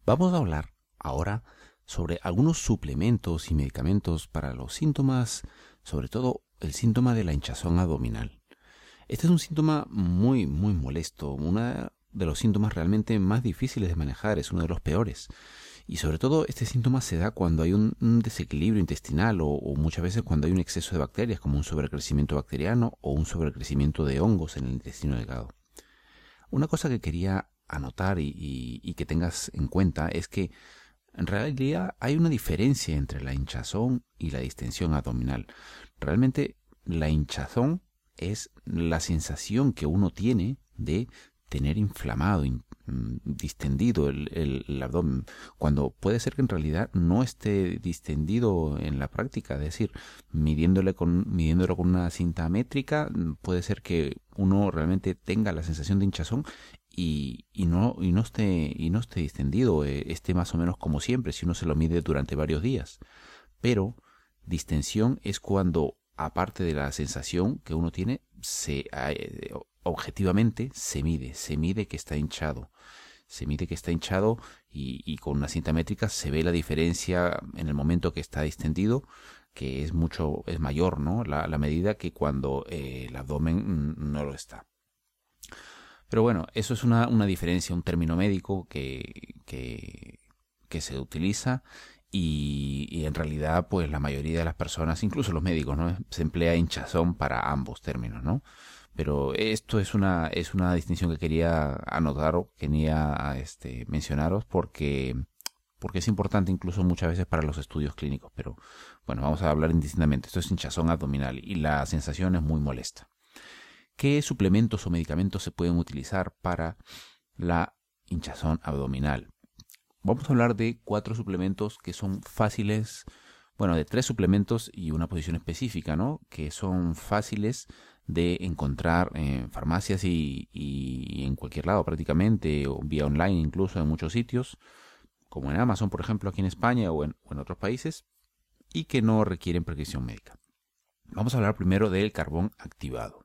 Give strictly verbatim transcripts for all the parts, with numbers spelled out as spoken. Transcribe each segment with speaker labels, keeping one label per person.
Speaker 1: Vamos a hablar ahora sobre algunos suplementos y medicamentos para los síntomas, sobre todo el síntoma de la hinchazón abdominal. Este es un síntoma muy, muy molesto, uno de los síntomas realmente más difíciles de manejar, es uno de los peores. Y sobre todo este síntoma se da cuando hay un, un desequilibrio intestinal o, o muchas veces cuando hay un exceso de bacterias, como un sobrecrecimiento bacteriano o un sobrecrecimiento de hongos en el intestino delgado. Una cosa que quería anotar y, y, y que tengas en cuenta es que en realidad hay una diferencia entre la hinchazón y la distensión abdominal. Realmente la hinchazón es la sensación que uno tiene de tener inflamado, in, distendido el, el, el abdomen, cuando puede ser que en realidad no esté distendido en la práctica. Es decir, midiéndole con, midiéndolo con una cinta métrica, puede ser que uno realmente tenga la sensación de hinchazón y, y, no, y, no, esté, y no esté distendido, eh, esté más o menos como siempre, si uno se lo mide durante varios días. Pero distensión es cuando, aparte de la sensación que uno tiene, se, eh, objetivamente se mide, se mide que está hinchado. Se mide que está hinchado y, y con una cinta métrica se ve la diferencia en el momento que está distendido, que es mucho, es mayor, ¿no? La, la medida que cuando eh, el abdomen no lo está. Pero bueno, eso es una, una diferencia, un término médico que, que, que se utiliza y, y en realidad pues la mayoría de las personas, incluso los médicos, ¿no? Se emplea hinchazón para ambos términos, ¿no? Pero esto es una, es una distinción que quería anotar o quería este, mencionaros porque, porque es importante incluso muchas veces para los estudios clínicos. Pero bueno, vamos a hablar indistintamente. Esto es hinchazón abdominal y la sensación es muy molesta. ¿Qué suplementos o medicamentos se pueden utilizar para la hinchazón abdominal? Vamos a hablar de cuatro suplementos que son fáciles, bueno, de tres suplementos y una posición específica, ¿no? Que son fáciles de encontrar en farmacias y, y en cualquier lado prácticamente, o vía online incluso en muchos sitios, como en Amazon, por ejemplo, aquí en España o en, o en otros países, y que no requieren prescripción médica. Vamos a hablar primero del carbón activado.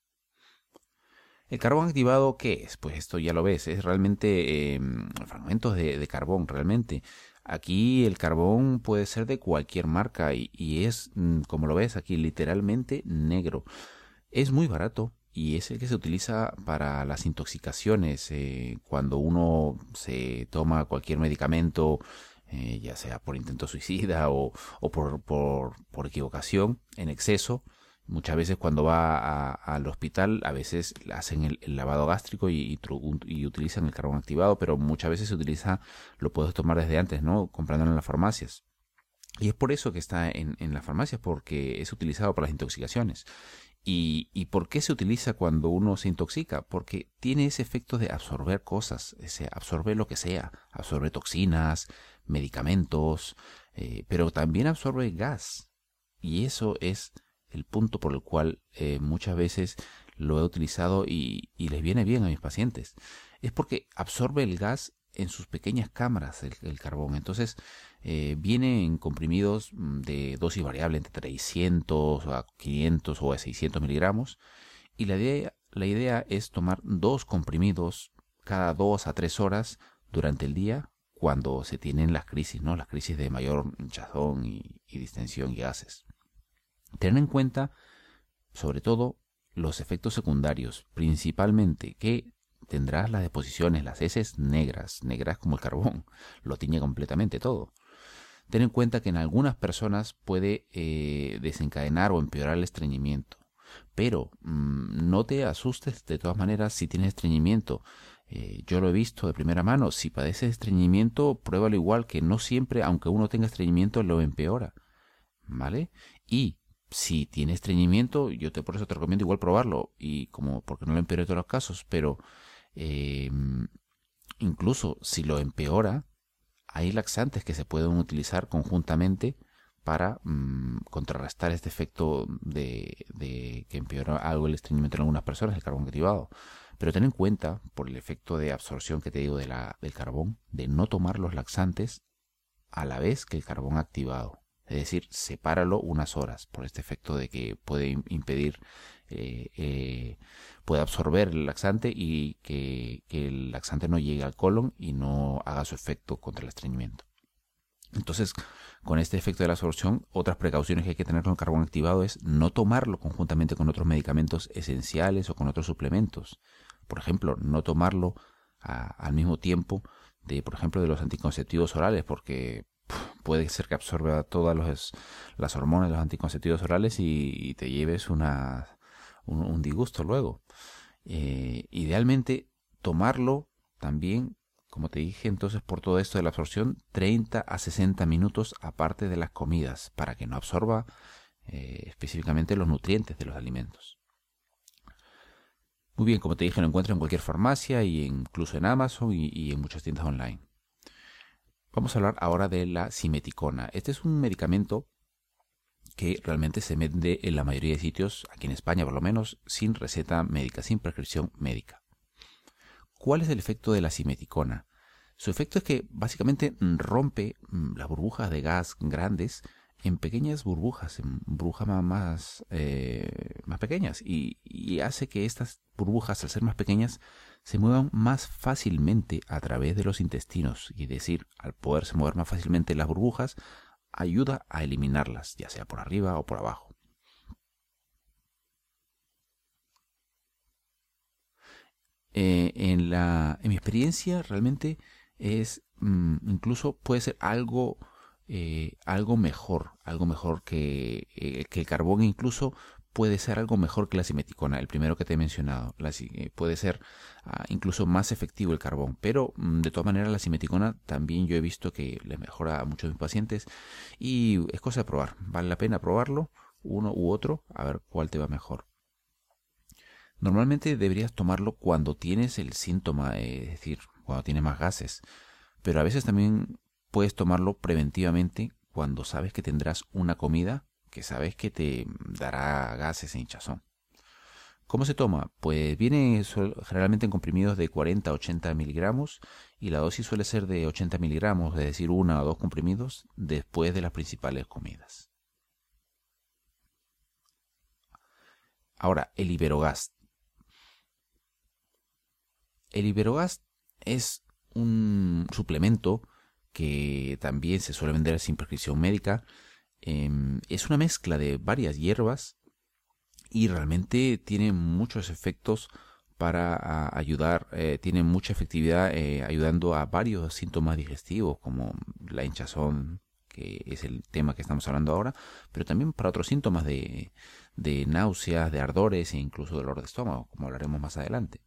Speaker 1: ¿El carbón activado qué es? Pues esto ya lo ves, es realmente eh, fragmentos de, de carbón, realmente. Aquí el carbón puede ser de cualquier marca y, y es, como lo ves aquí, literalmente negro. Es muy barato y es el que se utiliza para las intoxicaciones. Eh, cuando uno se toma cualquier medicamento, eh, ya sea por intento suicida o, o por, por, por equivocación, en exceso. Muchas veces cuando va a, al hospital, a veces hacen el, el lavado gástrico y, y, y utilizan el carbón activado, pero muchas veces se utiliza, lo puedes tomar desde antes, ¿no? Comprándolo en las farmacias. Y es por eso que está en, en las farmacias, porque es utilizado para las intoxicaciones. ¿Y, ¿Y por qué se utiliza cuando uno se intoxica? Porque tiene ese efecto de absorber cosas, ese, absorbe lo que sea, absorbe toxinas, medicamentos, eh, pero también absorbe gas. Y eso es el punto por el cual eh, muchas veces lo he utilizado y, y les viene bien a mis pacientes. Es porque absorbe el gas en sus pequeñas cámaras el, el carbón. Entonces eh, viene en comprimidos de dosis variable entre trescientos a quinientos o a seiscientos miligramos. Y la idea, la idea es tomar dos comprimidos cada dos a tres horas durante el día cuando se tienen las crisis, ¿no? Las crisis de mayor hinchazón y, y distensión y gases. Tener en cuenta, sobre todo, los efectos secundarios, principalmente que tendrás las deposiciones, las heces negras, negras como el carbón, lo tiñe completamente todo. Ten en cuenta que en algunas personas puede eh, desencadenar o empeorar el estreñimiento, pero mmm, no te asustes de todas maneras si tienes estreñimiento. Eh, yo lo he visto de primera mano, si padeces estreñimiento, pruébalo igual, que no siempre, aunque uno tenga estreñimiento, lo empeora, ¿vale? Y si tienes estreñimiento, yo te por eso te recomiendo igual probarlo, y como porque no lo empeora en todos los casos, pero eh, incluso si lo empeora, hay laxantes que se pueden utilizar conjuntamente para mmm, contrarrestar este efecto de, de que empeora algo el estreñimiento en algunas personas, el carbón activado. Pero ten en cuenta, por el efecto de absorción que te digo de la, del carbón, de no tomar los laxantes a la vez que el carbón activado. Es decir, sepáralo unas horas por este efecto de que puede impedir, eh, eh, puede absorber el laxante y que, que el laxante no llegue al colon y no haga su efecto contra el estreñimiento. Entonces, con este efecto de la absorción, otras precauciones que hay que tener con el carbón activado es no tomarlo conjuntamente con otros medicamentos esenciales o con otros suplementos. Por ejemplo, no tomarlo a, al mismo tiempo de, por ejemplo, de los anticonceptivos orales, porque pff, puede ser que absorba todas los, las hormonas de los anticonceptivos orales y, y te lleves una, un, un disgusto luego. Eh, idealmente, tomarlo también, como te dije, entonces por todo esto de la absorción, treinta a sesenta minutos aparte de las comidas, para que no absorba eh, específicamente los nutrientes de los alimentos. Muy bien, como te dije, lo encuentras en cualquier farmacia y incluso en Amazon y, y en muchas tiendas online. Vamos a hablar ahora de la simeticona. Este es un medicamento que realmente se vende en la mayoría de sitios, aquí en España por lo menos, sin receta médica, sin prescripción médica. ¿Cuál es el efecto de la simeticona? Su efecto es que básicamente rompe las burbujas de gas grandes en pequeñas burbujas, en burbujas más, eh, más pequeñas y, y hace que estas burbujas, al ser más pequeñas, se muevan más fácilmente a través de los intestinos. Y es decir, al poderse mover más fácilmente las burbujas, ayuda a eliminarlas, ya sea por arriba o por abajo. Eh, en, la, en mi experiencia realmente es mmm, incluso puede ser algo eh, algo mejor algo mejor que, eh, que el carbón. Incluso puede ser algo mejor que la simeticona, el primero que te he mencionado. La, eh, puede ser uh, incluso más efectivo el carbón, pero mmm, de todas maneras la simeticona también yo he visto que le mejora a muchos de mis pacientes y es cosa de probar. Vale la pena probarlo, uno u otro, a ver cuál te va mejor. Normalmente deberías tomarlo cuando tienes el síntoma, es decir, cuando tienes más gases. Pero a veces también puedes tomarlo preventivamente cuando sabes que tendrás una comida que sabes que te dará gases e hinchazón. ¿Cómo se toma? Pues viene generalmente en comprimidos de cuarenta a ochenta miligramos y la dosis suele ser de ochenta miligramos, es decir, una o dos comprimidos después de las principales comidas. Ahora, el Iberogast. El Iberogast es un suplemento que también se suele vender sin prescripción médica. Eh, es una mezcla de varias hierbas y realmente tiene muchos efectos para a, ayudar, eh, tiene mucha efectividad eh, ayudando a varios síntomas digestivos como la hinchazón, que es el tema que estamos hablando ahora, pero también para otros síntomas de, de náuseas, de ardores e incluso dolor de estómago, como hablaremos más adelante.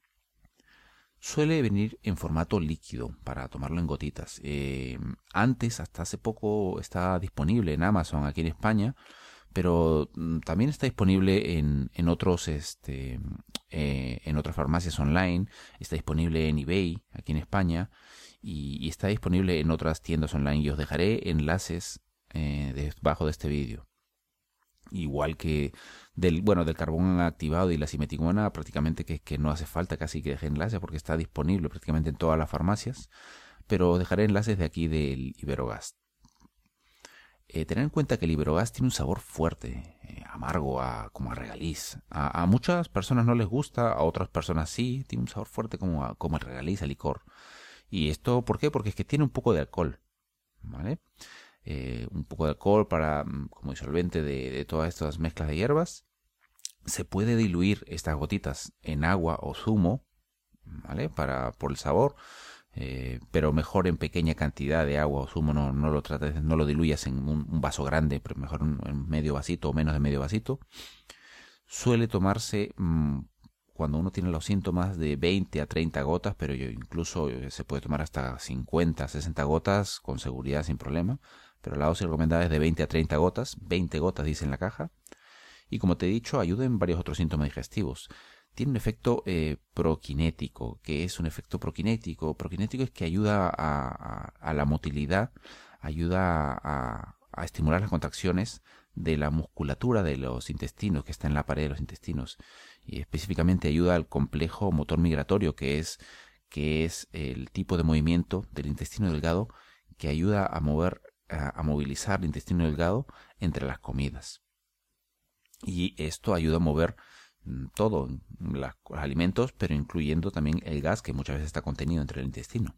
Speaker 1: Suele venir en formato líquido para tomarlo en gotitas. Eh, antes, hasta hace poco, estaba disponible en Amazon aquí en España, pero mm, también está disponible en, en otros, este, eh, en otras farmacias online. Está disponible en eBay aquí en España y, y está disponible en otras tiendas online. Y os dejaré enlaces eh, debajo de este vídeo. Igual que del bueno del carbón activado y la simeticona, prácticamente que, que no hace falta casi que deje enlace porque está disponible prácticamente en todas las farmacias, pero dejaré enlaces de aquí del Iberogast. Eh, tener en cuenta que el Iberogast tiene un sabor fuerte, eh, amargo, a, como a regaliz. A, a muchas personas no les gusta, a otras personas sí, tiene un sabor fuerte como, a, como el regaliz, a licor. ¿Y esto por qué? Porque es que tiene un poco de alcohol, ¿vale? Eh, un poco de alcohol para como disolvente de, de todas estas mezclas de hierbas. Se puede diluir estas gotitas en agua o zumo, ¿vale? Para, por el sabor, eh, pero mejor en pequeña cantidad de agua o zumo. No, no lo trates, no lo diluyas en un, un vaso grande, pero mejor en, en medio vasito o menos de medio vasito. Suele tomarse mmm, cuando uno tiene los síntomas de veinte a treinta gotas, pero yo incluso se puede tomar hasta cincuenta, sesenta gotas con seguridad sin problema. Pero la dosis recomendada es de veinte a treinta gotas, veinte gotas dice en la caja. Y como te he dicho, ayuda en varios otros síntomas digestivos. Tiene un efecto eh, prokinético. ¿Qué es un efecto prokinético? Prokinético es que ayuda a, a, a la motilidad, ayuda a, a estimular las contracciones de la musculatura de los intestinos, que está en la pared de los intestinos. Y específicamente ayuda al complejo motor migratorio, que es, que es el tipo de movimiento del intestino delgado que ayuda a mover a, a movilizar el intestino delgado entre las comidas. Y esto ayuda a mover todo, la, los alimentos, pero incluyendo también el gas que muchas veces está contenido entre el intestino.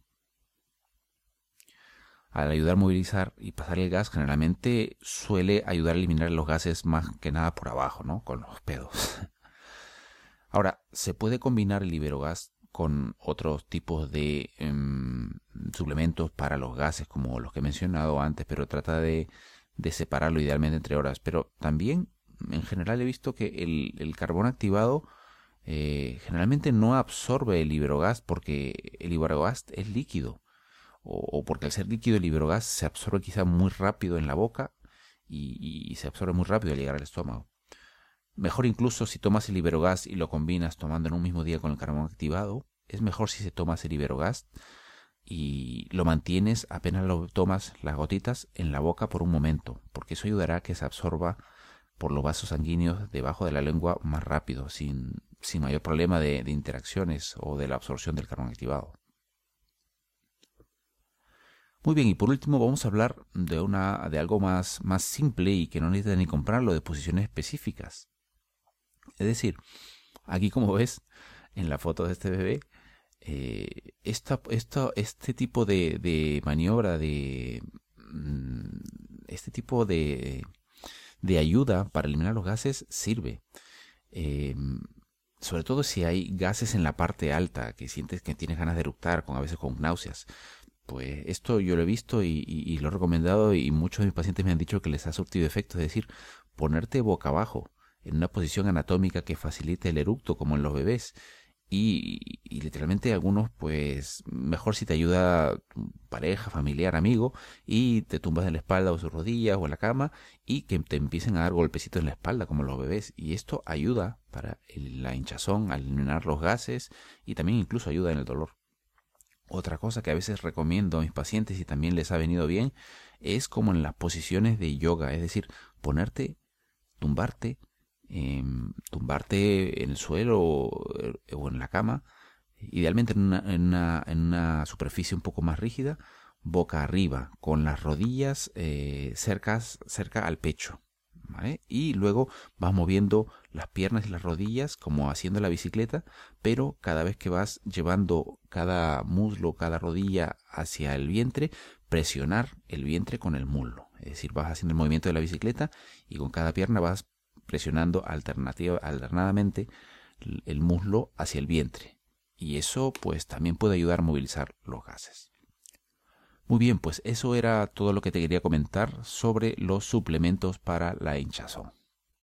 Speaker 1: Al ayudar a movilizar y pasar el gas, generalmente suele ayudar a eliminar los gases más que nada por abajo, ¿no? Con los pedos. Ahora, se puede combinar el Iberogast con otros tipos de um, suplementos para los gases, como los que he mencionado antes, pero trata de, de separarlo idealmente entre horas. Pero también, en general, he visto que el, el carbón activado eh, generalmente no absorbe el Iberogast porque el Iberogast es líquido. O porque al ser líquido el Iberogast se absorbe quizá muy rápido en la boca y, y se absorbe muy rápido al llegar al estómago. Mejor incluso si tomas el Iberogast y lo combinas tomando en un mismo día con el carbón activado, es mejor si se tomas el Iberogast y lo mantienes apenas lo tomas las gotitas en la boca por un momento, porque eso ayudará a que se absorba por los vasos sanguíneos debajo de la lengua más rápido, sin, sin mayor problema de, de interacciones o de la absorción del carbón activado. Muy bien, y por último vamos a hablar de, una, de algo más, más simple y que no necesitas ni comprarlo, de posiciones específicas. Es decir, aquí como ves en la foto de este bebé, eh, esta, esta, este tipo de, de maniobra, de este tipo de, de ayuda para eliminar los gases sirve. Eh, sobre todo si hay gases en la parte alta, que sientes que tienes ganas de eructar, con, a veces con náuseas. Pues esto yo lo he visto y, y, y lo he recomendado y muchos de mis pacientes me han dicho que les ha surtido efecto, es decir, ponerte boca abajo en una posición anatómica que facilite el eructo como en los bebés y, y literalmente algunos pues mejor si te ayuda tu pareja, familiar, amigo y te tumbas en la espalda o sus rodillas o en la cama y que te empiecen a dar golpecitos en la espalda como los bebés y esto ayuda para el, la hinchazón, a eliminar los gases y también incluso ayuda en el dolor. Otra cosa que a veces recomiendo a mis pacientes y también les ha venido bien es como en las posiciones de yoga, es decir, ponerte, tumbarte, eh, tumbarte en el suelo o, o en la cama, idealmente en una, en, una, en una superficie un poco más rígida, boca arriba, con las rodillas eh, cercas, cerca al pecho. ¿Vale? Y luego vas moviendo las piernas y las rodillas como haciendo la bicicleta, pero cada vez que vas llevando cada muslo, cada rodilla hacia el vientre, presionar el vientre con el muslo. Es decir, vas haciendo el movimiento de la bicicleta y con cada pierna vas presionando alternativa, alternadamente el muslo hacia el vientre. Y eso pues también puede ayudar a movilizar los gases. Muy bien, pues eso era todo lo que te quería comentar sobre los suplementos para la hinchazón.